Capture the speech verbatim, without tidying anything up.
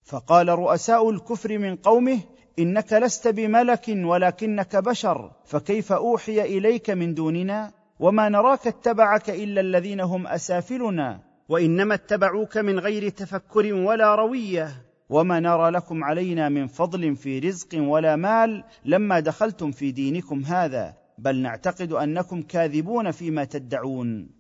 فقال رؤساء الكفر من قومه: إنك لست بملك ولكنك بشر، فكيف أوحي إليك من دوننا؟ وما نراك اتبعك إلا الذين هم أسافلنا، وإنما اتبعوك من غير تفكر ولا روية، وما نرى لكم علينا من فضل في رزق ولا مال لما دخلتم في دينكم هذا، بل نعتقد أنكم كاذبون فيما تدعون.